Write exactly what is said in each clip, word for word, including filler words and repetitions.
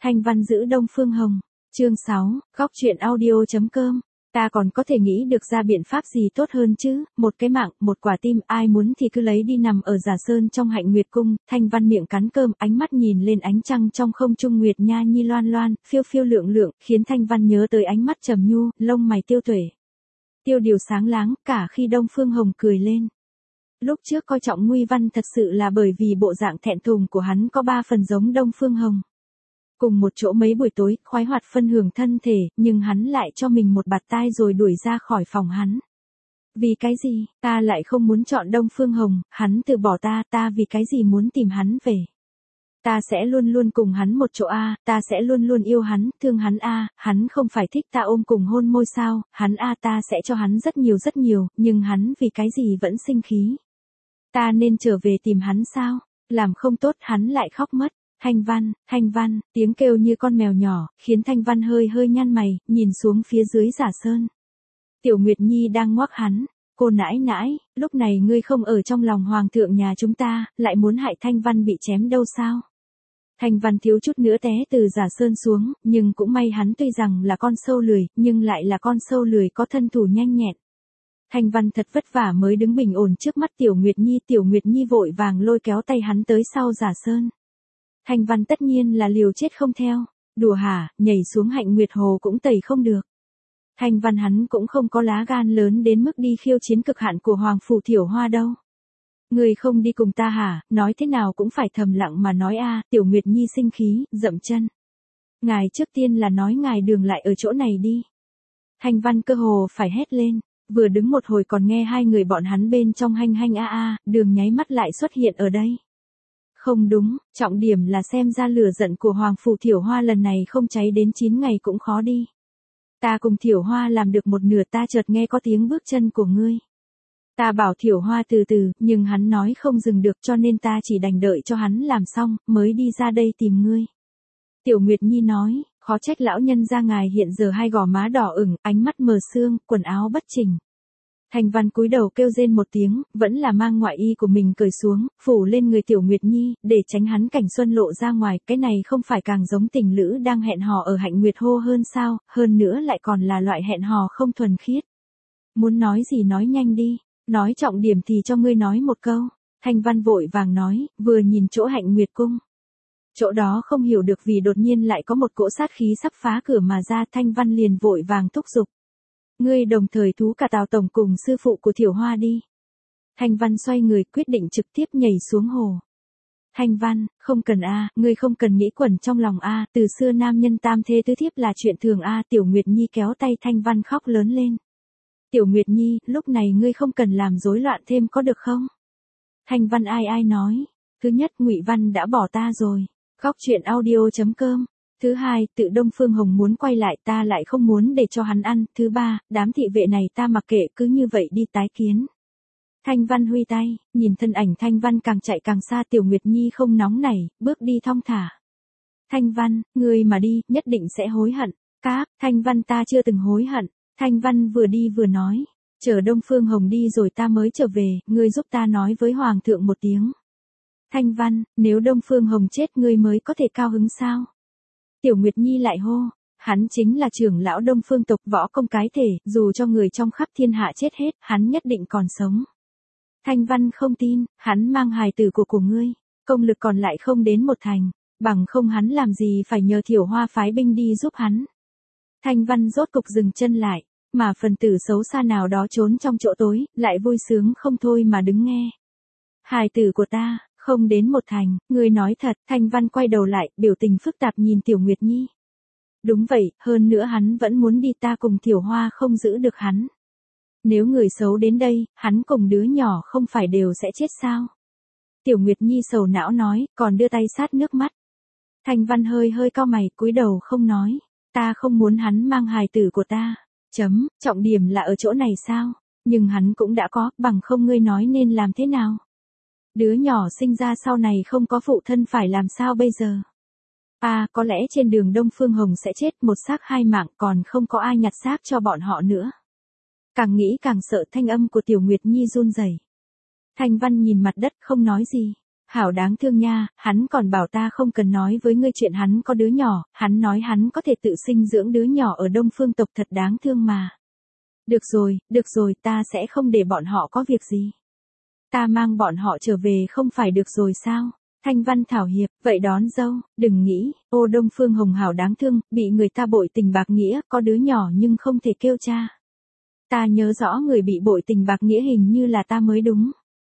Thanh văn giữ Đông Phương Hồng. Chương sáu, góc truyện audio.com. Ta còn có thể nghĩ được ra biện pháp gì tốt hơn chứ, một cái mạng, một quả tim, ai muốn thì cứ lấy đi nằm ở Giả Sơn trong Hạnh Nguyệt Cung. Thanh văn miệng cắn cơm, ánh mắt nhìn lên ánh trăng trong không trung, nguyệt nha nhi loan loan, phiêu phiêu lượng lượng, khiến Thanh văn nhớ tới ánh mắt trầm nhu, lông mày tiêu tuệ. Tiêu điều sáng láng, cả khi Đông Phương Hồng cười lên. Lúc trước coi trọng Nguy Văn thật sự là bởi vì bộ dạng thẹn thùng của hắn có ba phần giống Đông Phương Hồng. Cùng một chỗ mấy buổi tối, khoái hoạt phân hưởng thân thể, nhưng hắn lại cho mình một bạt tai rồi đuổi ra khỏi phòng hắn. Vì cái gì, ta lại không muốn chọn Đông Phương Hồng, hắn từ bỏ ta, ta vì cái gì muốn tìm hắn về. Ta sẽ luôn luôn cùng hắn một chỗ a, ta sẽ luôn luôn yêu hắn, thương hắn a, hắn không phải thích ta ôm cùng hôn môi sao, hắn a ta sẽ cho hắn rất nhiều rất nhiều, nhưng hắn vì cái gì vẫn sinh khí. Ta nên trở về tìm hắn sao, làm không tốt hắn lại khóc mất. Thanh văn, Thanh văn, tiếng kêu như con mèo nhỏ, khiến Thanh văn hơi hơi nhăn mày, nhìn xuống phía dưới Giả Sơn. Tiểu Nguyệt Nhi đang ngoác hắn, cô nãi nãi, lúc này ngươi không ở trong lòng hoàng thượng nhà chúng ta, lại muốn hại Thanh văn bị chém đâu sao? Thanh văn thiếu chút nữa té từ Giả Sơn xuống, nhưng cũng may hắn tuy rằng là con sâu lười, nhưng lại là con sâu lười có thân thủ nhanh nhẹn. Thanh văn thật vất vả mới đứng bình ổn trước mắt Tiểu Nguyệt Nhi, Tiểu Nguyệt Nhi vội vàng lôi kéo tay hắn tới sau Giả Sơn. Thanh văn tất nhiên là liều chết không theo, đùa hả, nhảy xuống Hạnh Nguyệt Hồ cũng tẩy không được. Thanh văn hắn cũng không có lá gan lớn đến mức đi khiêu chiến cực hạn của Hoàng Phủ Thiểu Hoa đâu. Người không đi cùng ta hả, nói thế nào cũng phải thầm lặng mà nói a. Tiểu Nguyệt Nhi sinh khí, dậm chân. Ngài trước tiên là nói ngài đường lại ở chỗ này đi. Thanh văn cơ hồ phải hét lên, vừa đứng một hồi còn nghe hai người bọn hắn bên trong hanh hanh a a, đường nháy mắt lại xuất hiện ở đây. Không đúng, trọng điểm là xem ra lửa giận của Hoàng Phủ Thiểu Hoa lần này không cháy đến chín ngày cũng khó đi. Ta cùng Thiểu Hoa làm được một nửa, ta chợt nghe có tiếng bước chân của ngươi. Ta bảo Thiểu Hoa từ từ, nhưng hắn nói không dừng được cho nên ta chỉ đành đợi cho hắn làm xong, mới đi ra đây tìm ngươi. Tiểu Nguyệt Nhi nói, khó trách lão nhân gia ngài hiện giờ hai gò má đỏ ửng, ánh mắt mờ sương, quần áo bất chỉnh. Thanh văn cúi đầu kêu rên một tiếng, vẫn là mang ngoại y của mình cởi xuống, phủ lên người Tiểu Nguyệt Nhi, để tránh hắn cảnh xuân lộ ra ngoài, cái này không phải càng giống tình lữ đang hẹn hò ở Hạnh Nguyệt Hồ hơn sao, hơn nữa lại còn là loại hẹn hò không thuần khiết. Muốn nói gì nói nhanh đi, nói trọng điểm thì cho ngươi nói một câu. Thanh văn vội vàng nói, vừa nhìn chỗ Hạnh Nguyệt Cung. Chỗ đó không hiểu được vì đột nhiên lại có một cỗ sát khí sắp phá cửa mà ra, Thanh văn liền vội vàng thúc giục. Ngươi đồng thời thú cả Tào Tổng cùng sư phụ của Thiểu Hoa đi. Thanh văn xoay người quyết định trực tiếp nhảy xuống hồ. Thanh văn, không cần a, ngươi không cần nghĩ quẩn trong lòng a, từ xưa nam nhân tam thê tứ thiếp là chuyện thường a. Tiểu Nguyệt Nhi kéo tay Thanh văn khóc lớn lên. Tiểu Nguyệt Nhi, lúc này ngươi không cần làm rối loạn thêm có được không? Thanh văn ai ai nói, thứ nhất Ngụy Văn đã bỏ ta rồi. Góc truyện audio.com. Thứ hai, tự Đông Phương Hồng muốn quay lại, ta lại không muốn để cho hắn ăn. Thứ ba, đám thị vệ này ta mặc kệ, cứ như vậy đi tái kiến. Thanh văn huy tay, nhìn thân ảnh Thanh văn càng chạy càng xa. Tiểu Nguyệt Nhi không nóng nảy, bước đi thong thả. Thanh văn, ngươi mà đi, nhất định sẽ hối hận. Các, Thanh văn ta chưa từng hối hận. Thanh văn vừa đi vừa nói, chờ Đông Phương Hồng đi rồi ta mới trở về, ngươi giúp ta nói với Hoàng thượng một tiếng. Thanh văn, nếu Đông Phương Hồng chết ngươi mới có thể cao hứng sao? Tiểu Nguyệt Nhi lại hô, hắn chính là trưởng lão Đông Phương tộc, võ công cái thể, dù cho người trong khắp thiên hạ chết hết, hắn nhất định còn sống. Thanh văn không tin, hắn mang hài tử của của ngươi, công lực còn lại không đến một thành, bằng không hắn làm gì phải nhờ Thiểu Hoa phái binh đi giúp hắn. Thanh văn rốt cục dừng chân lại, mà phần tử xấu xa nào đó trốn trong chỗ tối, lại vui sướng không thôi mà đứng nghe. Hài tử của ta, không đến một thành, ngươi nói thật. Thanh văn quay đầu lại, biểu tình phức tạp nhìn Tiểu Nguyệt Nhi. Đúng vậy, hơn nữa hắn vẫn muốn đi, ta cùng Thiểu Hoa không giữ được hắn. Nếu người xấu đến đây, hắn cùng đứa nhỏ không phải đều sẽ chết sao? Tiểu Nguyệt Nhi sầu não nói, còn đưa tay sát nước mắt. Thanh văn hơi hơi cau mày, cúi đầu không nói. Ta không muốn hắn mang hài tử của ta. Chấm, trọng điểm là ở chỗ này sao? Nhưng hắn cũng đã có, bằng không ngươi nói nên làm thế nào? Đứa nhỏ sinh ra sau này không có phụ thân phải làm sao bây giờ? À, có lẽ trên đường Đông Phương Hồng sẽ chết, một xác hai mạng, còn không có ai nhặt xác cho bọn họ nữa. Càng nghĩ càng sợ, thanh âm của Tiểu Nguyệt Nhi run rẩy. Thanh văn nhìn mặt đất không nói gì. Hảo đáng thương nha, hắn còn bảo ta không cần nói với ngươi chuyện hắn có đứa nhỏ, hắn nói hắn có thể tự sinh dưỡng đứa nhỏ ở Đông Phương tộc thật đáng thương mà. Được rồi, được rồi, ta sẽ không để bọn họ có việc gì. Ta mang bọn họ trở về không phải được rồi sao? Thanh Văn thảo hiệp, vậy đón dâu, đừng nghĩ, ô Đông Phương Hồng hảo đáng thương, bị người ta bội tình bạc nghĩa, có đứa nhỏ nhưng không thể kêu cha. Ta nhớ rõ người bị bội tình bạc nghĩa hình như là ta mới đúng.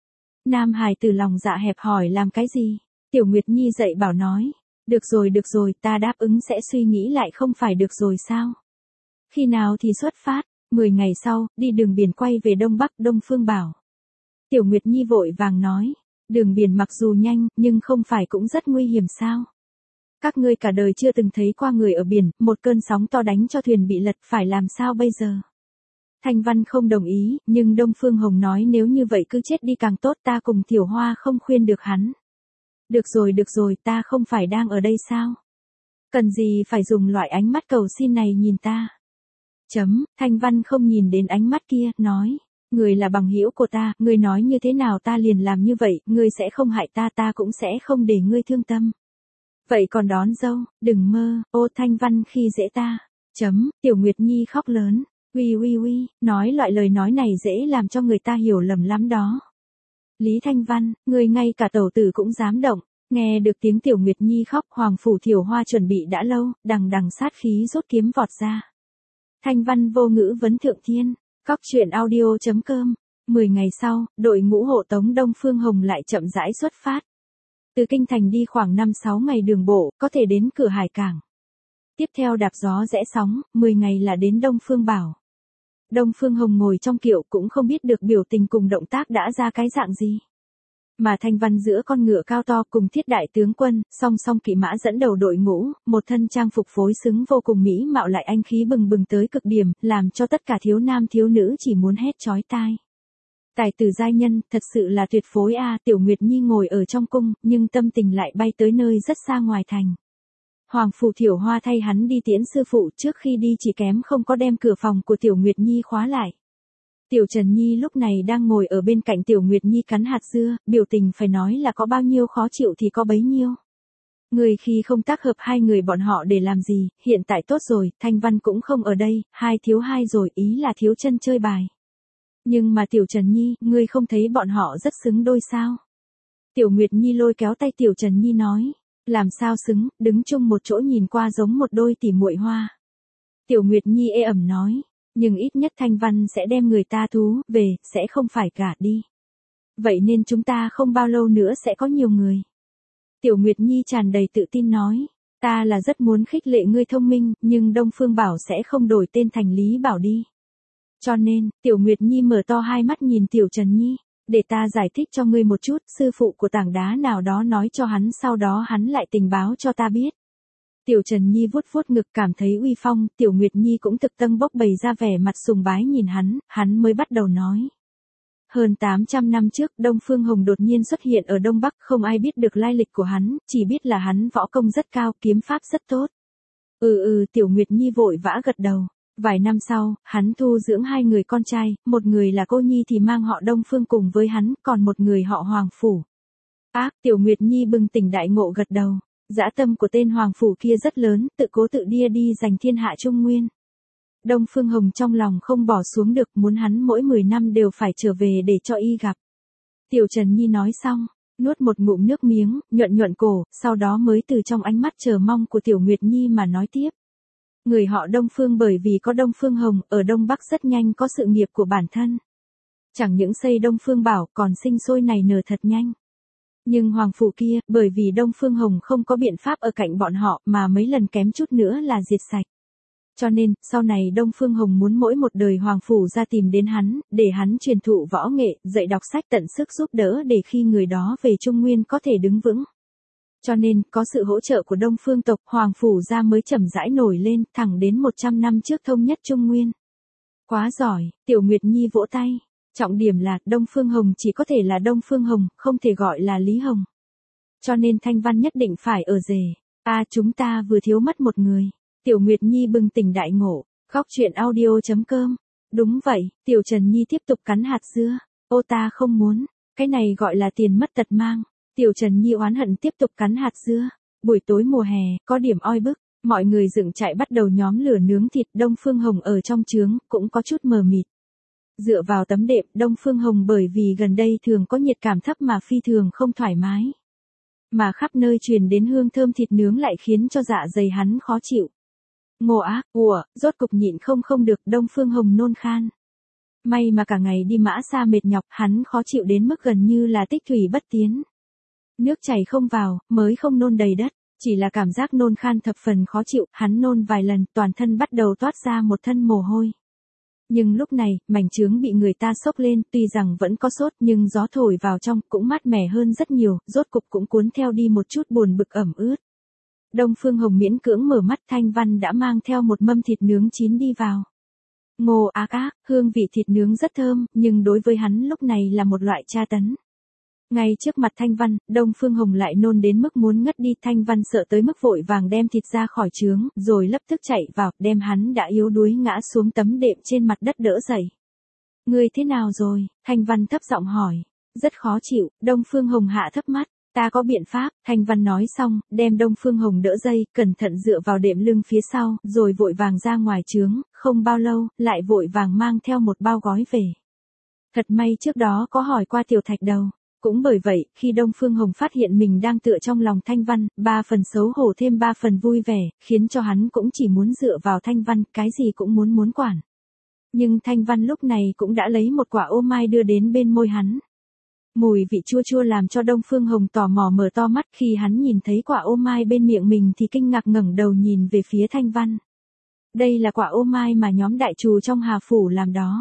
Nam Hải từ lòng dạ hẹp hỏi làm cái gì? Tiểu Nguyệt Nhi dậy bảo nói. Được rồi được rồi, ta đáp ứng sẽ suy nghĩ lại không phải được rồi sao? Khi nào thì xuất phát? Mười ngày sau, đi đường biển quay về Đông Bắc Đông Phương bảo. Tiểu Nguyệt Nhi vội vàng nói. Đường biển mặc dù nhanh, nhưng không phải cũng rất nguy hiểm sao? Các ngươi cả đời chưa từng thấy qua người ở biển, một cơn sóng to đánh cho thuyền bị lật, phải làm sao bây giờ? Thanh Văn không đồng ý, nhưng Đông Phương Hồng nói nếu như vậy cứ chết đi càng tốt, ta cùng Tiểu Hoa không khuyên được hắn. Được rồi được rồi, ta không phải đang ở đây sao? Cần gì phải dùng loại ánh mắt cầu xin này nhìn ta? Chấm, Thanh Văn không nhìn đến ánh mắt kia, nói. Người là bằng hữu của ta, ngươi nói như thế nào ta liền làm như vậy, ngươi sẽ không hại ta, ta cũng sẽ không để ngươi thương tâm. Vậy còn đón dâu, đừng mơ, ô Thanh Văn khi dễ ta. Chấm, Tiểu Nguyệt Nhi khóc lớn. Uy uy uy, nói loại lời nói này dễ làm cho người ta hiểu lầm lắm đó. Lý Thanh Văn, người ngay cả tẩu tử cũng dám động, nghe được tiếng Tiểu Nguyệt Nhi khóc, Hoàng Phủ Thiểu Hoa chuẩn bị đã lâu, đằng đằng sát khí rút kiếm vọt ra. Thanh Văn vô ngữ vấn thượng thiên, cóc truyện audio chấm com. Mười ngày sau, đội ngũ hộ tống Đông Phương Hồng lại chậm rãi xuất phát. Từ Kinh Thành đi khoảng năm sáu ngày đường bộ, có thể đến cửa hải cảng. Tiếp theo đạp gió rẽ sóng, mười ngày là đến Đông Phương Bảo. Đông Phương Hồng ngồi trong kiệu cũng không biết được biểu tình cùng động tác đã ra cái dạng gì. Mà Thanh Văn giữa con ngựa cao to cùng Thiết đại tướng quân, song song kỵ mã dẫn đầu đội ngũ, một thân trang phục phối xứng vô cùng mỹ mạo lại anh khí bừng bừng tới cực điểm, làm cho tất cả thiếu nam thiếu nữ chỉ muốn hét chói tai. Tài tử giai nhân, thật sự là tuyệt phối a. À, Tiểu Nguyệt Nhi ngồi ở trong cung, nhưng tâm tình lại bay tới nơi rất xa ngoài thành. Hoàng Phủ Thiểu Hoa thay hắn đi tiễn sư phụ, trước khi đi chỉ kém không có đem cửa phòng của Tiểu Nguyệt Nhi khóa lại. Tiểu Trần Nhi lúc này đang ngồi ở bên cạnh Tiểu Nguyệt Nhi cắn hạt dưa, biểu tình phải nói là có bao nhiêu khó chịu thì có bấy nhiêu. Người khi không tác hợp hai người bọn họ để làm gì, hiện tại tốt rồi, Thanh Văn cũng không ở đây, hai thiếu hai rồi, ý là thiếu chân chơi bài. Nhưng mà Tiểu Trần Nhi, ngươi không thấy bọn họ rất xứng đôi sao? Tiểu Nguyệt Nhi lôi kéo tay Tiểu Trần Nhi nói. Làm sao xứng, đứng chung một chỗ nhìn qua giống một đôi tỉ muội hoa. Tiểu Nguyệt Nhi ê ẩm nói, nhưng ít nhất Thanh Văn sẽ đem người ta thú về, sẽ không phải gả đi. Vậy nên chúng ta không bao lâu nữa sẽ có nhiều người. Tiểu Nguyệt Nhi tràn đầy tự tin nói, ta là rất muốn khích lệ ngươi thông minh, nhưng Đông Phương Bảo sẽ không đổi tên thành Lý Bảo đi. Cho nên, Tiểu Nguyệt Nhi mở to hai mắt nhìn Tiểu Trần Nhi. Để ta giải thích cho ngươi một chút, sư phụ của tảng đá nào đó nói cho hắn, sau đó hắn lại tình báo cho ta biết. Tiểu Trần Nhi vuốt vuốt ngực cảm thấy uy phong, Tiểu Nguyệt Nhi cũng thực tâm bốc bày ra vẻ mặt sùng bái nhìn hắn, hắn mới bắt đầu nói. Hơn tám trăm năm trước, Đông Phương Hồng đột nhiên xuất hiện ở Đông Bắc, không ai biết được lai lịch của hắn, chỉ biết là hắn võ công rất cao, kiếm pháp rất tốt. Ừ ừ, Tiểu Nguyệt Nhi vội vã gật đầu. Vài năm sau, hắn thu dưỡng hai người con trai, một người là cô Nhi thì mang họ Đông Phương cùng với hắn, còn một người họ Hoàng Phủ. Ác, Tiểu Nguyệt Nhi bừng tỉnh đại ngộ gật đầu. Dã tâm của tên Hoàng Phủ kia rất lớn, tự cố tự đia đi giành thiên hạ Trung Nguyên. Đông Phương Hồng trong lòng không bỏ xuống được, muốn hắn mỗi mười năm đều phải trở về để cho y gặp. Tiểu Trần Nhi nói xong, nuốt một ngụm nước miếng, nhuận nhuận cổ, sau đó mới từ trong ánh mắt chờ mong của Tiểu Nguyệt Nhi mà nói tiếp. Người họ Đông Phương bởi vì có Đông Phương Hồng, ở Đông Bắc rất nhanh có sự nghiệp của bản thân. Chẳng những xây Đông Phương Bảo, còn sinh sôi nảy nở thật nhanh. Nhưng Hoàng Phủ kia, bởi vì Đông Phương Hồng không có biện pháp ở cạnh bọn họ, mà mấy lần kém chút nữa là diệt sạch. Cho nên, sau này Đông Phương Hồng muốn mỗi một đời Hoàng Phủ ra tìm đến hắn, để hắn truyền thụ võ nghệ, dạy đọc sách tận sức giúp đỡ để khi người đó về Trung Nguyên có thể đứng vững. Cho nên, có sự hỗ trợ của Đông Phương tộc, Hoàng Phủ gia mới chậm rãi nổi lên, thẳng đến một trăm năm trước thông nhất Trung Nguyên. Quá giỏi, Tiểu Nguyệt Nhi vỗ tay. Trọng điểm là, Đông Phương Hồng chỉ có thể là Đông Phương Hồng, không thể gọi là Lý Hồng. Cho nên Thanh Văn nhất định phải ở rể. À, chúng ta vừa thiếu mất một người. Tiểu Nguyệt Nhi bừng tỉnh đại ngộ. Góc truyện audio chấm com. Đúng vậy, Tiểu Trần Nhi tiếp tục cắn hạt dưa. Ô ta không muốn. Cái này gọi là tiền mất tật mang. Tiểu Trần Nhi oán hận tiếp tục cắn hạt dưa. Buổi tối mùa hè, có điểm oi bức, mọi người dựng trại bắt đầu nhóm lửa nướng thịt. Đông Phương Hồng ở trong trướng, cũng có chút mờ mịt. Dựa vào tấm đệm, Đông Phương Hồng bởi vì gần đây thường có nhiệt cảm thấp mà phi thường không thoải mái. Mà khắp nơi truyền đến hương thơm thịt nướng lại khiến cho dạ dày hắn khó chịu. Ngô ác, ủa, rốt cục nhịn không không được, Đông Phương Hồng nôn khan. May mà cả ngày đi mã xa mệt nhọc, hắn khó chịu đến mức gần như là tích thủy bất tiến. Nước chảy không vào, mới không nôn đầy đất, chỉ là cảm giác nôn khan thập phần khó chịu, hắn nôn vài lần, toàn thân bắt đầu toát ra một thân mồ hôi. Nhưng lúc này, mảnh trướng bị người ta xốc lên, tuy rằng vẫn có sốt nhưng gió thổi vào trong cũng mát mẻ hơn rất nhiều, rốt cục cũng cuốn theo đi một chút buồn bực ẩm ướt. Đông Phương Hồng miễn cưỡng mở mắt, Thanh Văn đã mang theo một mâm thịt nướng chín đi vào. Ngô ác ác, hương vị thịt nướng rất thơm, nhưng đối với hắn lúc này là một loại tra tấn. Ngay trước mặt Thanh Văn, Đông Phương Hồng lại nôn đến mức muốn ngất đi. Thanh Văn sợ tới mức vội vàng đem thịt ra khỏi trướng, rồi lập tức chạy vào, đem hắn đã yếu đuối ngã xuống tấm đệm trên mặt đất đỡ dậy. Ngươi thế nào rồi? Thanh Văn thấp giọng hỏi. Rất khó chịu, Đông Phương Hồng hạ thấp mắt. Ta có biện pháp, Thanh Văn nói xong, đem Đông Phương Hồng đỡ dây, cẩn thận dựa vào đệm lưng phía sau, rồi vội vàng ra ngoài trướng, không bao lâu, lại vội vàng mang theo một bao gói về. Thật may trước đó có hỏi qua Tiểu Thạch Đầu. Cũng bởi vậy, khi Đông Phương Hồng phát hiện mình đang tựa trong lòng Thanh Văn, ba phần xấu hổ thêm ba phần vui vẻ, khiến cho hắn cũng chỉ muốn dựa vào Thanh Văn, cái gì cũng muốn muốn quản. Nhưng Thanh Văn lúc này cũng đã lấy một quả ô mai đưa đến bên môi hắn. Mùi vị chua chua làm cho Đông Phương Hồng tò mò mở to mắt, khi hắn nhìn thấy quả ô mai bên miệng mình thì kinh ngạc ngẩng đầu nhìn về phía Thanh Văn. Đây là quả ô mai mà nhóm đại trù trong Hà Phủ làm đó.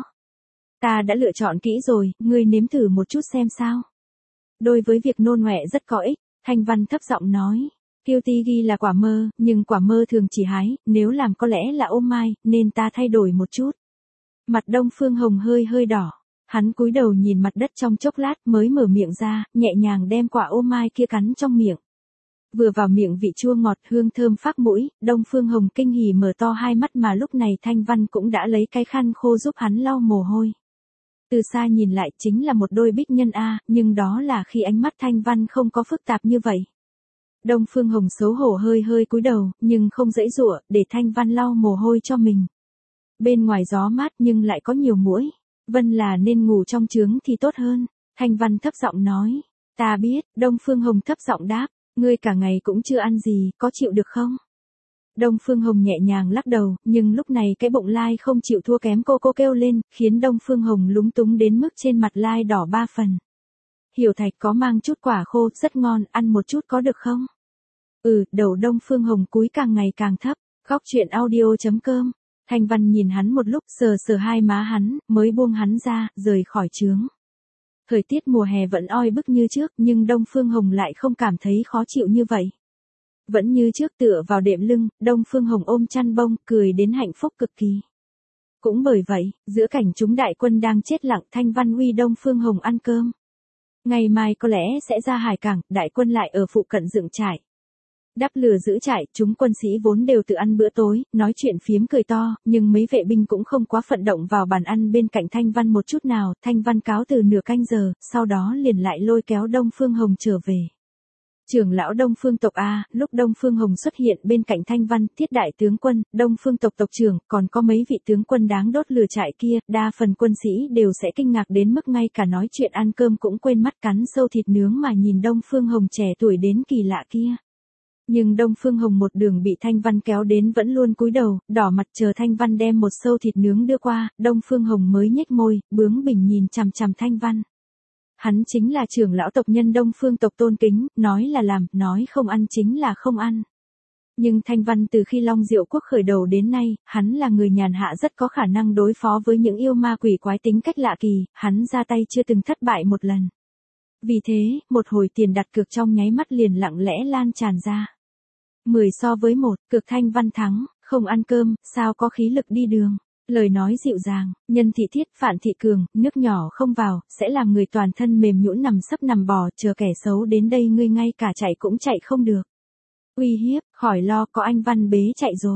Ta đã lựa chọn kỹ rồi, ngươi nếm thử một chút xem sao. Đối với việc nôn ọe rất có ích, Thanh Văn thấp giọng nói. Kiêu ti ghi là quả mơ, nhưng quả mơ thường chỉ hái, nếu làm có lẽ là ô mai, nên ta thay đổi một chút. Mặt Đông Phương Hồng hơi hơi đỏ. Hắn cúi đầu nhìn mặt đất trong chốc lát mới mở miệng ra, nhẹ nhàng đem quả ô mai kia cắn trong miệng. Vừa vào miệng vị chua ngọt hương thơm phác mũi, Đông Phương Hồng kinh hỉ mở to hai mắt, mà lúc này Thanh Văn cũng đã lấy cái khăn khô giúp hắn lau mồ hôi. Từ xa nhìn lại chính là một đôi bích nhân a, nhưng đó là khi ánh mắt Thanh Văn không có phức tạp như vậy. Đông Phương Hồng xấu hổ hơi hơi cúi đầu, nhưng không giãy giụa, để Thanh Văn lau mồ hôi cho mình. Bên ngoài gió mát nhưng lại có nhiều muỗi. Vân là nên ngủ trong trướng thì tốt hơn. Thanh Văn thấp giọng nói. Ta biết, Đông Phương Hồng thấp giọng đáp. Ngươi cả ngày cũng chưa ăn gì, có chịu được không? Đông Phương Hồng nhẹ nhàng lắc đầu, nhưng lúc này cái bụng lai không chịu thua kém, cô cô kêu lên, khiến Đông Phương Hồng lúng túng đến mức trên mặt lai đỏ ba phần. Hiểu Thạch có mang chút quả khô, rất ngon, ăn một chút có được không? Ừ, đầu Đông Phương Hồng cúi càng ngày càng thấp. Góc truyện audio chấm com. Thanh Văn nhìn hắn một lúc, sờ sờ hai má hắn, mới buông hắn ra, rời khỏi trướng. Thời tiết mùa hè vẫn oi bức như trước, nhưng Đông Phương Hồng lại không cảm thấy khó chịu như vậy. Vẫn như trước tựa vào đệm lưng, Đông Phương Hồng ôm chăn bông, cười đến hạnh phúc cực kỳ. Cũng bởi vậy, giữa cảnh chúng đại quân đang chết lặng, Thanh Văn uy Đông Phương Hồng ăn cơm. Ngày mai có lẽ sẽ ra hải cảng, đại quân lại ở phụ cận dựng trại. Đắp lửa giữ trại, chúng quân sĩ vốn đều tự ăn bữa tối, nói chuyện phiếm cười to, nhưng mấy vệ binh cũng không quá phận động vào bàn ăn bên cạnh Thanh Văn một chút nào. Thanh Văn cáo từ nửa canh giờ, sau đó liền lại lôi kéo Đông Phương Hồng trở về. Trưởng lão Đông Phương tộc A, lúc Đông Phương Hồng xuất hiện bên cạnh Thanh Văn, Thiết đại tướng quân, Đông Phương tộc tộc trưởng, còn có mấy vị tướng quân đáng đốt lửa trại kia, đa phần quân sĩ đều sẽ kinh ngạc đến mức ngay cả nói chuyện ăn cơm cũng quên mắt cắn sâu thịt nướng mà nhìn Đông Phương Hồng trẻ tuổi đến kỳ lạ kia. Nhưng Đông Phương Hồng một đường bị Thanh Văn kéo đến vẫn luôn cúi đầu, đỏ mặt chờ Thanh Văn đem một sâu thịt nướng đưa qua, Đông Phương Hồng mới nhếch môi, bướng bỉnh nhìn chằm chằm Thanh Văn. Hắn chính là trưởng lão tộc nhân Đông Phương tộc tôn kính, nói là làm, nói không ăn chính là không ăn. Nhưng Thanh Văn từ khi Long Diệu Quốc khởi đầu đến nay, hắn là người nhàn hạ rất có khả năng đối phó với những yêu ma quỷ quái tính cách lạ kỳ, hắn ra tay chưa từng thất bại một lần. Vì thế, một hồi tiền đặt cược trong nháy mắt liền lặng lẽ lan tràn ra. Mười so với một, cược Thanh Văn thắng, không ăn cơm, sao có khí lực đi đường. Lời nói dịu dàng, nhân thị thiết, phản thị cường, nước nhỏ không vào, sẽ làm người toàn thân mềm nhũn nằm sấp nằm bò, chờ kẻ xấu đến đây ngươi ngay cả chạy cũng chạy không được. Uy hiếp, khỏi lo, có anh Văn bế chạy rồi.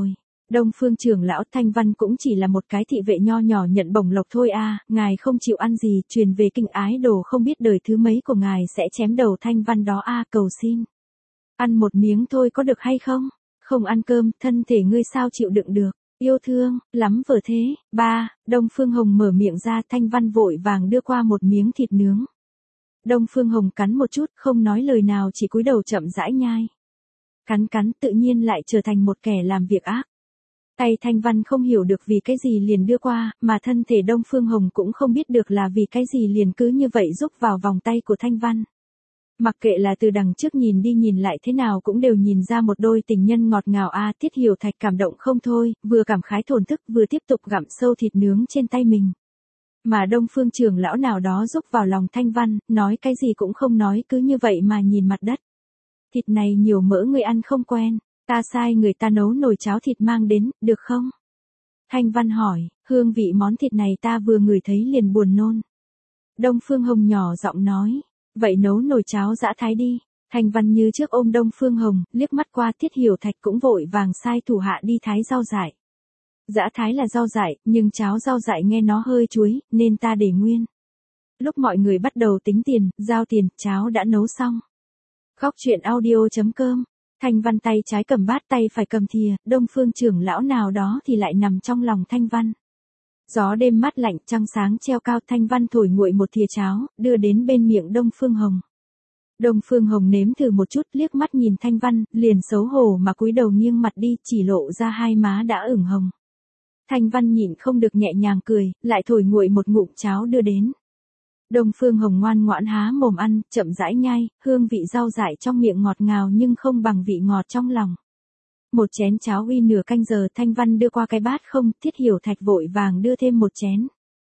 Đông Phương trưởng lão, Thanh Văn cũng chỉ là một cái thị vệ nho nhỏ nhận bổng lộc thôi a, ngài không chịu ăn gì, truyền về kinh ái đồ không biết đời thứ mấy của ngài sẽ chém đầu Thanh Văn đó a, cầu xin. Ăn một miếng thôi có được hay không? Không ăn cơm, thân thể ngươi sao chịu đựng được? Yêu thương, lắm vờ thế. Ba, Đông Phương Hồng mở miệng ra, Thanh Văn vội vàng đưa qua một miếng thịt nướng. Đông Phương Hồng cắn một chút, không nói lời nào, chỉ cúi đầu chậm rãi nhai. Cắn cắn tự nhiên lại trở thành một kẻ làm việc ác. Tay Thanh Văn không hiểu được vì cái gì liền đưa qua, mà thân thể Đông Phương Hồng cũng không biết được là vì cái gì liền cứ như vậy rúc vào vòng tay của Thanh Văn. Mặc kệ là từ đằng trước nhìn đi nhìn lại thế nào cũng đều nhìn ra một đôi tình nhân ngọt ngào a, Tiết Hiểu Thạch cảm động không thôi, vừa cảm khái thổn thức vừa tiếp tục gặm sâu thịt nướng trên tay mình. Mà Đông Phương trưởng lão nào đó rúc vào lòng Thanh Văn, nói cái gì cũng không nói, cứ như vậy mà nhìn mặt đất. Thịt này nhiều mỡ người ăn không quen, ta sai người ta nấu nồi cháo thịt mang đến, được không? Thanh Văn hỏi, hương vị món thịt này ta vừa ngửi thấy liền buồn nôn. Đông Phương Hồng nhỏ giọng nói, vậy nấu nồi cháo dã thái đi. Thanh Văn như trước ôm Đông Phương Hồng, liếc mắt qua Tiết Hiểu Thạch cũng vội vàng sai thủ hạ đi thái rau dại. Dã thái là rau dại, nhưng cháo rau dại nghe nó hơi chuối, nên ta để nguyên. Lúc mọi người bắt đầu tính tiền, giao tiền, cháo đã nấu xong. Góc truyện audio chấm com. Thanh Văn tay trái cầm bát, tay phải cầm thìa, Đông Phương trưởng lão nào đó thì lại nằm trong lòng Thanh Văn. Gió đêm mát lạnh, trăng sáng treo cao, Thanh Văn thổi nguội một thìa cháo, đưa đến bên miệng Đông Phương Hồng. Đông Phương Hồng nếm thử một chút, liếc mắt nhìn Thanh Văn, liền xấu hổ mà cúi đầu nghiêng mặt đi, chỉ lộ ra hai má đã ửng hồng. Thanh Văn nhịn không được nhẹ nhàng cười, lại thổi nguội một ngụm cháo đưa đến. Đông Phương Hồng ngoan ngoãn há mồm ăn, chậm rãi nhai, hương vị rau dại trong miệng ngọt ngào nhưng không bằng vị ngọt trong lòng. Một chén cháo uy nửa canh giờ, Thanh Văn đưa qua cái bát không, Tiết Hiểu Thạch vội vàng đưa thêm một chén.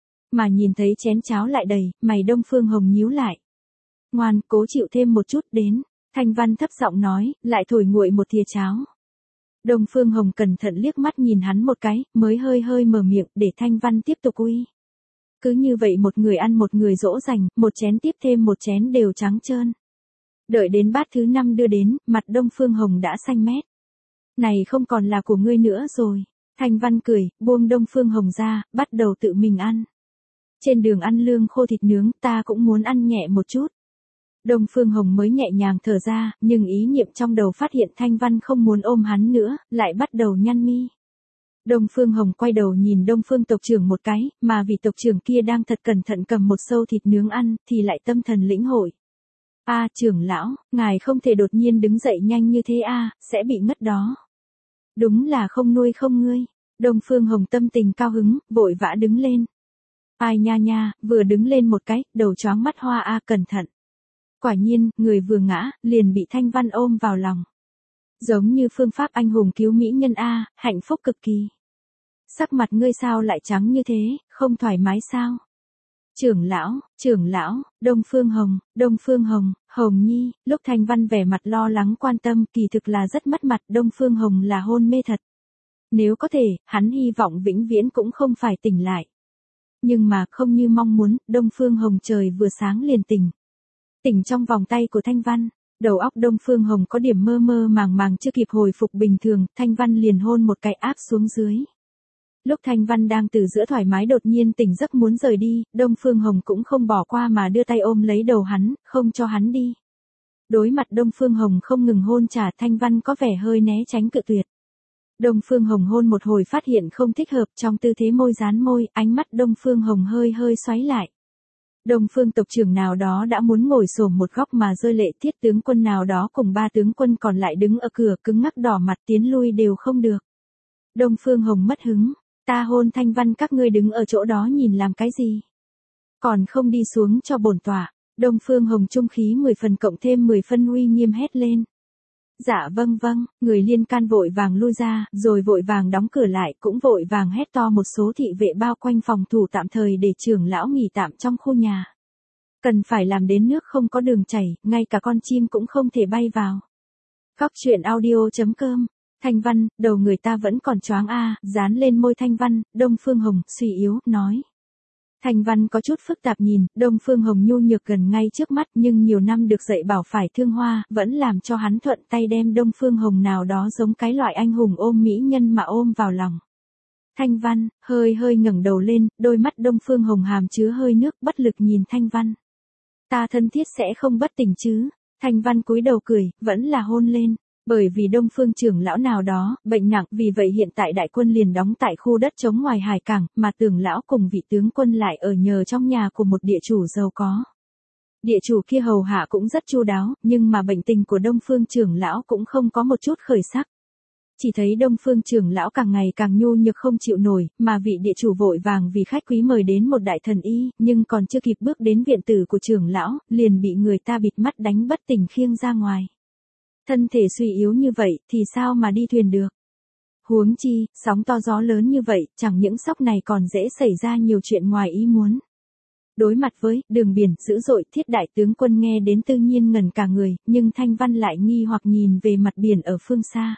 Mà nhìn thấy chén cháo lại đầy, mày Đông Phương Hồng nhíu lại. Ngoan, cố chịu thêm một chút đến, Thanh Văn thấp giọng nói, lại thổi nguội một thìa cháo. Đông Phương Hồng cẩn thận liếc mắt nhìn hắn một cái, mới hơi hơi mở miệng, để Thanh Văn tiếp tục uy. Cứ như vậy một người ăn một người dỗ dành, một chén tiếp thêm một chén đều trắng trơn. Đợi đến bát thứ năm đưa đến, mặt Đông Phương Hồng đã xanh mét. Này không còn là của ngươi nữa rồi. Thanh Văn cười, buông Đông Phương Hồng ra, bắt đầu tự mình ăn. Trên đường ăn lương khô thịt nướng, ta cũng muốn ăn nhẹ một chút. Đông Phương Hồng mới nhẹ nhàng thở ra, nhưng ý niệm trong đầu phát hiện Thanh Văn không muốn ôm hắn nữa, lại bắt đầu nhăn mi. Đông Phương Hồng quay đầu nhìn Đông Phương tộc trưởng một cái, mà vì tộc trưởng kia đang thật cẩn thận cầm một sâu thịt nướng ăn, thì lại tâm thần lĩnh hội. A à, trưởng lão, ngài không thể đột nhiên đứng dậy nhanh như thế a, à, sẽ bị ngất đó. Đúng là không nuôi không ngươi. Đông Phương Hồng tâm tình cao hứng, vội vã đứng lên. Ai nha nha, vừa đứng lên một cái, đầu choáng mắt hoa a à, cẩn thận. Quả nhiên, người vừa ngã, liền bị Thanh Văn ôm vào lòng. Giống như phương pháp anh hùng cứu mỹ nhân a, à, hạnh phúc cực kỳ. Sắc mặt ngươi sao lại trắng như thế, không thoải mái sao? Trưởng lão, trưởng lão, Đông Phương Hồng, Đông Phương Hồng, Hồng Nhi, lúc Thanh Văn vẻ mặt lo lắng quan tâm, kỳ thực là rất mất mặt, Đông Phương Hồng là hôn mê thật. Nếu có thể, hắn hy vọng vĩnh viễn cũng không phải tỉnh lại. Nhưng mà không như mong muốn, Đông Phương Hồng trời vừa sáng liền tỉnh. Tỉnh trong vòng tay của Thanh Văn, đầu óc Đông Phương Hồng có điểm mơ mơ màng màng chưa kịp hồi phục bình thường, Thanh Văn liền hôn một cái áp xuống dưới. Lúc Thanh Văn đang từ giữa thoải mái đột nhiên tỉnh giấc muốn rời đi, Đông Phương Hồng cũng không bỏ qua mà đưa tay ôm lấy đầu hắn, không cho hắn đi. Đối mặt Đông Phương Hồng không ngừng hôn trả, Thanh Văn có vẻ hơi né tránh cự tuyệt. Đông Phương Hồng hôn một hồi phát hiện không thích hợp, trong tư thế môi dán môi, ánh mắt Đông Phương Hồng hơi hơi xoáy lại. Đông Phương tộc trưởng nào đó đã muốn ngồi xổm một góc mà rơi lệ, Thiết tướng quân nào đó cùng ba tướng quân còn lại đứng ở cửa cứng ngắc đỏ mặt tiến lui đều không được. Đông Phương Hồng mất hứng, ta hôn Thanh Văn các ngươi đứng ở chỗ đó nhìn làm cái gì? Còn không đi xuống cho bổn tọa. Đông Phương Hồng trung khí mười phần cộng thêm mười phân uy nghiêm hét lên. Dạ vâng vâng, người liên can vội vàng lui ra, rồi vội vàng đóng cửa lại, cũng vội vàng hét to một số thị vệ bao quanh phòng thủ tạm thời để trưởng lão nghỉ tạm trong khu nhà. Cần phải làm đến nước không có đường chảy, ngay cả con chim cũng không thể bay vào. Góc truyện audio chấm com. Thanh Văn, đầu người ta vẫn còn choáng a, dán lên môi Thanh Văn, Đông Phương Hồng suy yếu nói. Thanh Văn có chút phức tạp nhìn, Đông Phương Hồng nhu nhược gần ngay trước mắt nhưng nhiều năm được dạy bảo phải thương hoa, vẫn làm cho hắn thuận tay đem Đông Phương Hồng nào đó giống cái loại anh hùng ôm mỹ nhân mà ôm vào lòng. Thanh Văn, hơi hơi ngẩng đầu lên, đôi mắt Đông Phương Hồng hàm chứa hơi nước bất lực nhìn Thanh Văn. Ta thân thiết sẽ không bất tỉnh chứ? Thanh Văn cúi đầu cười, vẫn là hôn lên. Bởi vì Đông Phương trưởng lão nào đó, bệnh nặng, vì vậy hiện tại đại quân liền đóng tại khu đất trống ngoài hải cảng, mà Tưởng lão cùng vị tướng quân lại ở nhờ trong nhà của một địa chủ giàu có. Địa chủ kia hầu hạ cũng rất chu đáo, nhưng mà bệnh tình của Đông Phương trưởng lão cũng không có một chút khởi sắc. Chỉ thấy Đông Phương trưởng lão càng ngày càng nhu nhược không chịu nổi, mà vị địa chủ vội vàng vì khách quý mời đến một đại thần y, nhưng còn chưa kịp bước đến viện tử của trưởng lão, liền bị người ta bịt mắt đánh bất tỉnh khiêng ra ngoài. Thân thể suy yếu như vậy thì sao mà đi thuyền được? Huống chi, sóng to gió lớn như vậy, chẳng những sóc này còn dễ xảy ra nhiều chuyện ngoài ý muốn. Đối mặt với đường biển dữ dội, Thiết đại tướng quân nghe đến tự nhiên ngẩn cả người, nhưng Thanh Văn lại nghi hoặc nhìn về mặt biển ở phương xa.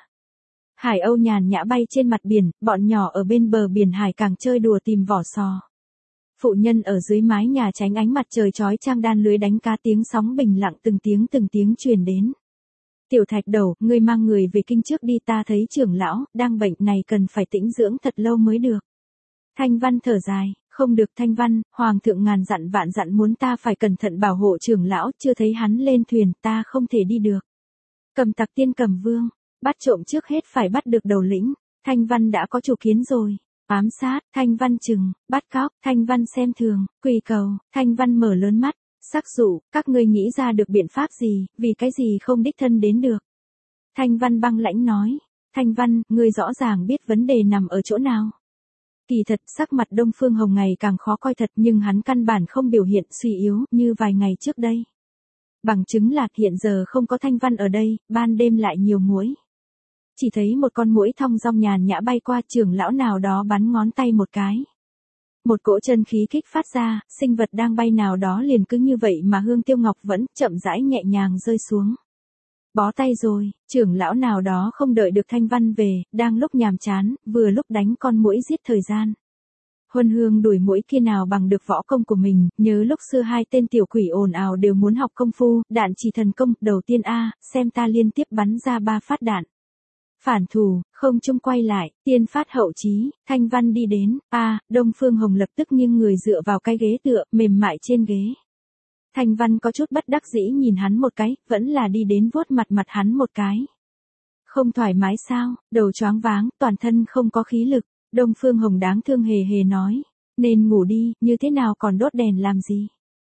Hải âu nhàn nhã bay trên mặt biển, bọn nhỏ ở bên bờ biển hải càng chơi đùa tìm vỏ sò. Phụ nhân ở dưới mái nhà tránh ánh mặt trời chói chang đan lưới đánh cá, tiếng sóng bình lặng từng tiếng từng tiếng truyền đến. Tiểu Thạch Đầu, ngươi mang người về kinh trước đi, ta thấy trưởng lão đang bệnh này cần phải tĩnh dưỡng thật lâu mới được. Thanh Văn thở dài, không được Thanh Văn, hoàng thượng ngàn dặn vạn dặn muốn ta phải cẩn thận bảo hộ trưởng lão, chưa thấy hắn lên thuyền, ta không thể đi được. Cầm tặc Tiên Cầm Vương, bắt trộm trước hết phải bắt được đầu lĩnh, Thanh Văn đã có chủ kiến rồi. Ám sát, Thanh Văn trừng, bắt cóc, Thanh Văn xem thường, quỳ cầu, Thanh Văn mở lớn mắt. Sắc dụ, các ngươi nghĩ ra được biện pháp gì, vì cái gì không đích thân đến được. Thanh Văn băng lãnh nói, Thanh Văn, ngươi rõ ràng biết vấn đề nằm ở chỗ nào. Kỳ thật, sắc mặt Đông Phương Hồng ngày càng khó coi thật, nhưng hắn căn bản không biểu hiện suy yếu như vài ngày trước đây. Bằng chứng là hiện giờ không có Thanh Văn ở đây, ban đêm lại nhiều muỗi. Chỉ thấy một con muỗi thong dong nhàn nhã bay qua, trưởng lão nào đó bắn ngón tay một cái. Một cỗ chân khí kích phát ra, sinh vật đang bay nào đó liền cứ như vậy mà Hương Tiêu Ngọc vẫn chậm rãi nhẹ nhàng rơi xuống. Bó tay rồi, trưởng lão nào đó không đợi được Thanh Văn về, đang lúc nhàm chán, vừa lúc đánh con muỗi giết thời gian. Huân Hương đuổi muỗi kia nào bằng được võ công của mình, nhớ lúc xưa hai tên tiểu quỷ ồn ào đều muốn học công phu, đạn chỉ thần công, đầu tiên a, xem ta liên tiếp bắn ra ba phát đạn. Phản thủ, không trung quay lại, tiên phát hậu chí, Thanh Văn đi đến, a, Đông Phương Hồng lập tức nghiêng người dựa vào cái ghế tựa, mềm mại trên ghế. Thanh Văn có chút bất đắc dĩ nhìn hắn một cái, vẫn là đi đến vuốt mặt mặt hắn một cái. Không thoải mái sao, đầu choáng váng, toàn thân không có khí lực, Đông Phương Hồng đáng thương hề hề nói, nên ngủ đi, như thế nào còn đốt đèn làm gì?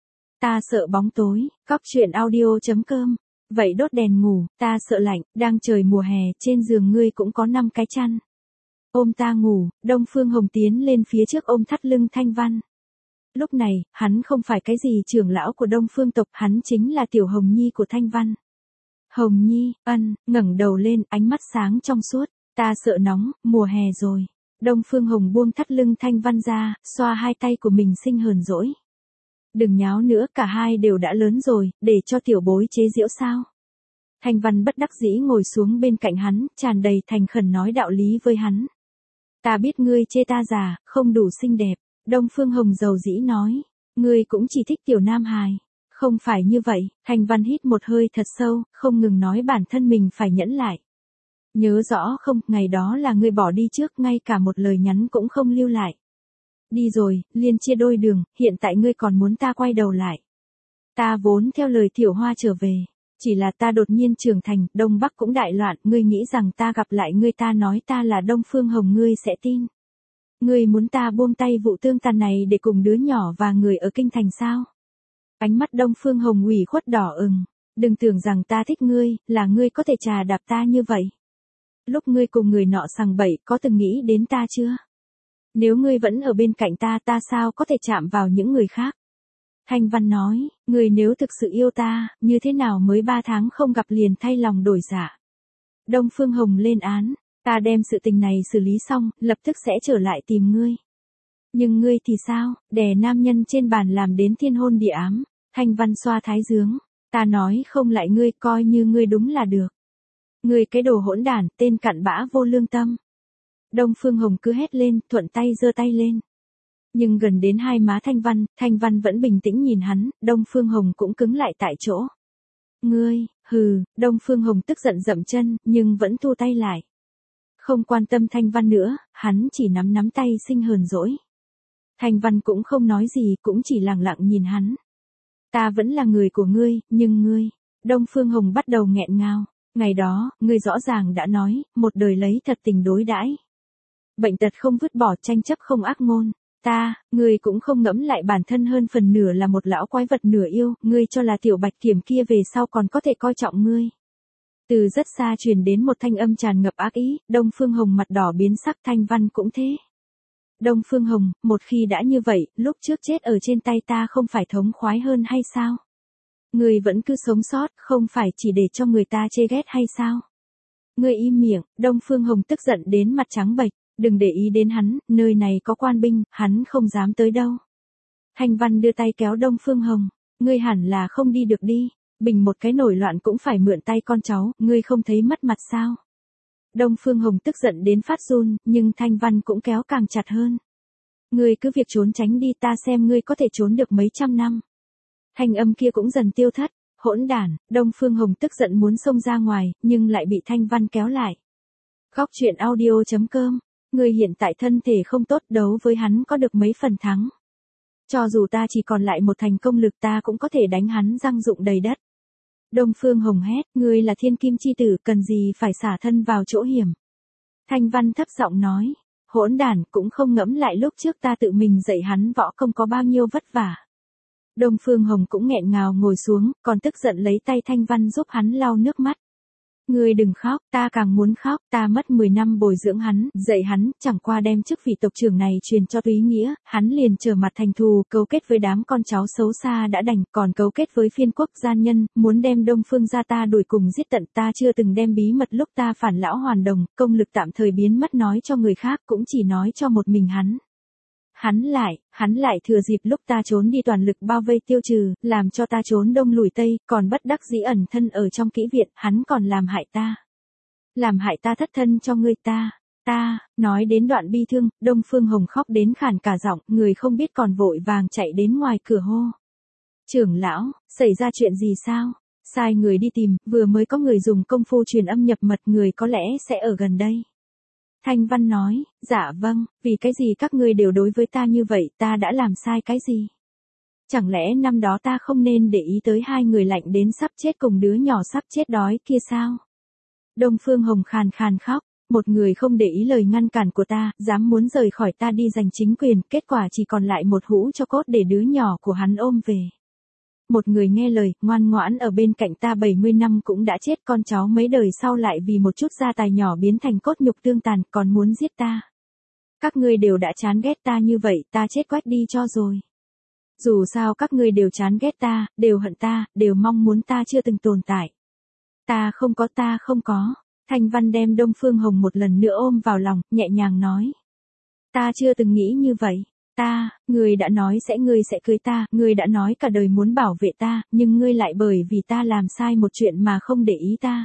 Ta sợ bóng tối, cóc truyện audio chấm com. Vậy đốt đèn ngủ, ta sợ lạnh, đang trời mùa hè, trên giường ngươi cũng có năm cái chăn. Ôm ta ngủ, Đông Phương Hồng tiến lên phía trước ôm thắt lưng Thanh Văn. Lúc này, hắn không phải cái gì trưởng lão của Đông Phương tộc, hắn chính là tiểu Hồng Nhi của Thanh Văn. Hồng Nhi, ân, ngẩng đầu lên, ánh mắt sáng trong suốt, ta sợ nóng, mùa hè rồi. Đông Phương Hồng buông thắt lưng Thanh Văn ra, xoa hai tay của mình sinh hờn dỗi. Đừng nháo nữa, cả hai đều đã lớn rồi, để cho tiểu bối chế giễu sao. Thanh Văn bất đắc dĩ ngồi xuống bên cạnh hắn, tràn đầy thành khẩn nói đạo lý với hắn. Ta biết ngươi chê ta già, không đủ xinh đẹp, Đông Phương Hồng dầu dĩ nói. Ngươi cũng chỉ thích tiểu nam hài. Không phải như vậy, Thanh Văn hít một hơi thật sâu, không ngừng nói bản thân mình phải nhẫn lại. Nhớ rõ không, ngày đó là ngươi bỏ đi trước, ngay cả một lời nhắn cũng không lưu lại. Đi rồi, liên chia đôi đường, hiện tại ngươi còn muốn ta quay đầu lại. Ta vốn theo lời Tiểu Hoa trở về, chỉ là ta đột nhiên trưởng thành, Đông Bắc cũng đại loạn, ngươi nghĩ rằng ta gặp lại ngươi ta nói ta là Đông Phương Hồng ngươi sẽ tin. Ngươi muốn ta buông tay vụ tương tàn này để cùng đứa nhỏ và người ở kinh thành sao? Ánh mắt Đông Phương Hồng ủy khuất đỏ ửng, đừng tưởng rằng ta thích ngươi, là ngươi có thể trà đạp ta như vậy. Lúc ngươi cùng người nọ sằng bậy, có từng nghĩ đến ta chưa? Nếu ngươi vẫn ở bên cạnh ta, ta sao có thể chạm vào những người khác? Thanh Văn nói, ngươi nếu thực sự yêu ta, như thế nào mới ba tháng không gặp liền thay lòng đổi dạ? Đông Phương Hồng lên án, ta đem sự tình này xử lý xong, lập tức sẽ trở lại tìm ngươi. Nhưng ngươi thì sao, đè nam nhân trên bàn làm đến thiên hôn địa ám. Thanh Văn xoa thái dương, ta nói không lại ngươi, coi như ngươi đúng là được. Ngươi cái đồ hỗn đản, tên cặn bã vô lương tâm. Đông Phương Hồng cứ hét lên, thuận tay giơ tay lên. Nhưng gần đến hai má Thanh Văn, Thanh Văn vẫn bình tĩnh nhìn hắn, Đông Phương Hồng cũng cứng lại tại chỗ. Ngươi, hừ, Đông Phương Hồng tức giận dậm chân, nhưng vẫn thu tay lại. Không quan tâm Thanh Văn nữa, hắn chỉ nắm nắm tay sinh hờn dỗi. Thanh Văn cũng không nói gì, cũng chỉ lặng lặng nhìn hắn. Ta vẫn là người của ngươi, nhưng ngươi, Đông Phương Hồng bắt đầu nghẹn ngào. Ngày đó, ngươi rõ ràng đã nói, một đời lấy thật tình đối đãi. Bệnh tật không vứt bỏ, tranh chấp không ác ngôn. Ta, ngươi cũng không ngẫm lại bản thân hơn phần nửa là một lão quái vật nửa yêu, ngươi cho là tiểu bạch kiểm kia về sau còn có thể coi trọng ngươi. Từ rất xa truyền đến một thanh âm tràn ngập ác ý, Đông Phương Hồng mặt đỏ biến sắc, Thanh Văn cũng thế. Đông Phương Hồng, một khi đã như vậy, lúc trước chết ở trên tay ta không phải thống khoái hơn hay sao? Ngươi vẫn cứ sống sót, không phải chỉ để cho người ta chê ghét hay sao? Ngươi im miệng, Đông Phương Hồng tức giận đến mặt trắng bệch, đừng để ý đến hắn, nơi này có quan binh, hắn không dám tới đâu. Thanh Văn đưa tay kéo Đông Phương Hồng, ngươi hẳn là không đi được đi, bình một cái nổi loạn cũng phải mượn tay con cháu, ngươi không thấy mất mặt sao? Đông Phương Hồng tức giận đến phát run, nhưng Thanh Văn cũng kéo càng chặt hơn. Ngươi cứ việc trốn tránh đi, ta xem ngươi có thể trốn được mấy trăm năm. Thanh âm kia cũng dần tiêu thất, hỗn đản, Đông Phương Hồng tức giận muốn xông ra ngoài, nhưng lại bị Thanh Văn kéo lại. Góc truyện audio chấm com, ngươi hiện tại thân thể không tốt, đấu với hắn có được mấy phần thắng. Cho dù ta chỉ còn lại một thành công lực ta cũng có thể đánh hắn răng rụng đầy đất. Đông Phương Hồng hét, ngươi là thiên kim chi tử, cần gì phải xả thân vào chỗ hiểm. Thanh Văn thấp giọng nói, hỗn đản, cũng không ngẫm lại lúc trước ta tự mình dạy hắn võ công có bao nhiêu vất vả. Đông Phương Hồng cũng nghẹn ngào ngồi xuống, còn tức giận lấy tay Thanh Văn giúp hắn lau nước mắt. Ngươi đừng khóc, ta càng muốn khóc, ta mất mười năm bồi dưỡng hắn, dạy hắn, chẳng qua đem chức vị tộc trưởng này truyền cho Túy Nghĩa, hắn liền trở mặt thành thù, cấu kết với đám con cháu xấu xa đã đành, còn cấu kết với phiên quốc gian nhân, muốn đem Đông Phương gia ta đuổi cùng giết tận, ta chưa từng đem bí mật lúc ta phản lão hoàn đồng, công lực tạm thời biến mất nói cho người khác, cũng chỉ nói cho một mình hắn. Hắn lại, hắn lại thừa dịp lúc ta trốn đi toàn lực bao vây tiêu trừ, làm cho ta trốn đông lùi tây, còn bất đắc dĩ ẩn thân ở trong kỹ viện, hắn còn làm hại ta. Làm hại ta thất thân cho ngươi ta, ta, nói đến đoạn bi thương, Đông Phương Hồng khóc đến khản cả giọng, người không biết còn vội vàng chạy đến ngoài cửa hô. Trưởng lão, xảy ra chuyện gì sao? Sai người đi tìm, vừa mới có người dùng công phu truyền âm nhập mật, người có lẽ sẽ ở gần đây. Thanh Văn nói, dạ vâng, vì cái gì các ngươi đều đối với ta như vậy, ta đã làm sai cái gì? Chẳng lẽ năm đó ta không nên để ý tới hai người lạnh đến sắp chết cùng đứa nhỏ sắp chết đói kia sao? Đông Phương Hồng khàn khàn khóc, một người không để ý lời ngăn cản của ta, dám muốn rời khỏi ta đi giành chính quyền, kết quả chỉ còn lại một hũ cho cốt để đứa nhỏ của hắn ôm về. Một người nghe lời, ngoan ngoãn ở bên cạnh ta bảy mươi năm cũng đã chết, con cháu mấy đời sau lại vì một chút gia tài nhỏ biến thành cốt nhục tương tàn, còn muốn giết ta. Các ngươi đều đã chán ghét ta như vậy, ta chết quách đi cho rồi. Dù sao các ngươi đều chán ghét ta, đều hận ta, đều mong muốn ta chưa từng tồn tại. Ta không có, ta không có. Thanh Văn đem Đông Phương Hồng một lần nữa ôm vào lòng, nhẹ nhàng nói. Ta chưa từng nghĩ như vậy. Ta, ngươi đã nói sẽ ngươi sẽ cưới ta, ngươi đã nói cả đời muốn bảo vệ ta, nhưng ngươi lại bởi vì ta làm sai một chuyện mà không để ý ta.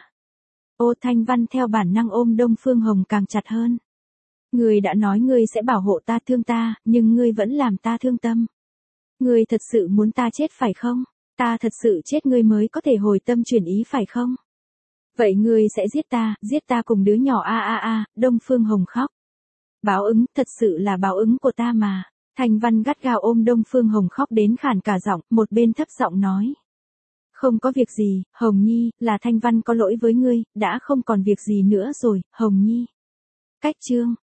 Ô Thanh Văn theo bản năng ôm Đông Phương Hồng càng chặt hơn. Ngươi đã nói ngươi sẽ bảo hộ ta, thương ta, nhưng ngươi vẫn làm ta thương tâm. Ngươi thật sự muốn ta chết phải không? Ta thật sự chết ngươi mới có thể hồi tâm chuyển ý phải không? Vậy ngươi sẽ giết ta, giết ta cùng đứa nhỏ a a a, Đông Phương Hồng khóc. Báo ứng, thật sự là báo ứng của ta mà. Thanh Văn gắt gao ôm Đông Phương Hồng khóc đến khản cả giọng, một bên thấp giọng nói. Không có việc gì, Hồng Nhi, là Thanh Văn có lỗi với ngươi, đã không còn việc gì nữa rồi, Hồng Nhi. Cách chương.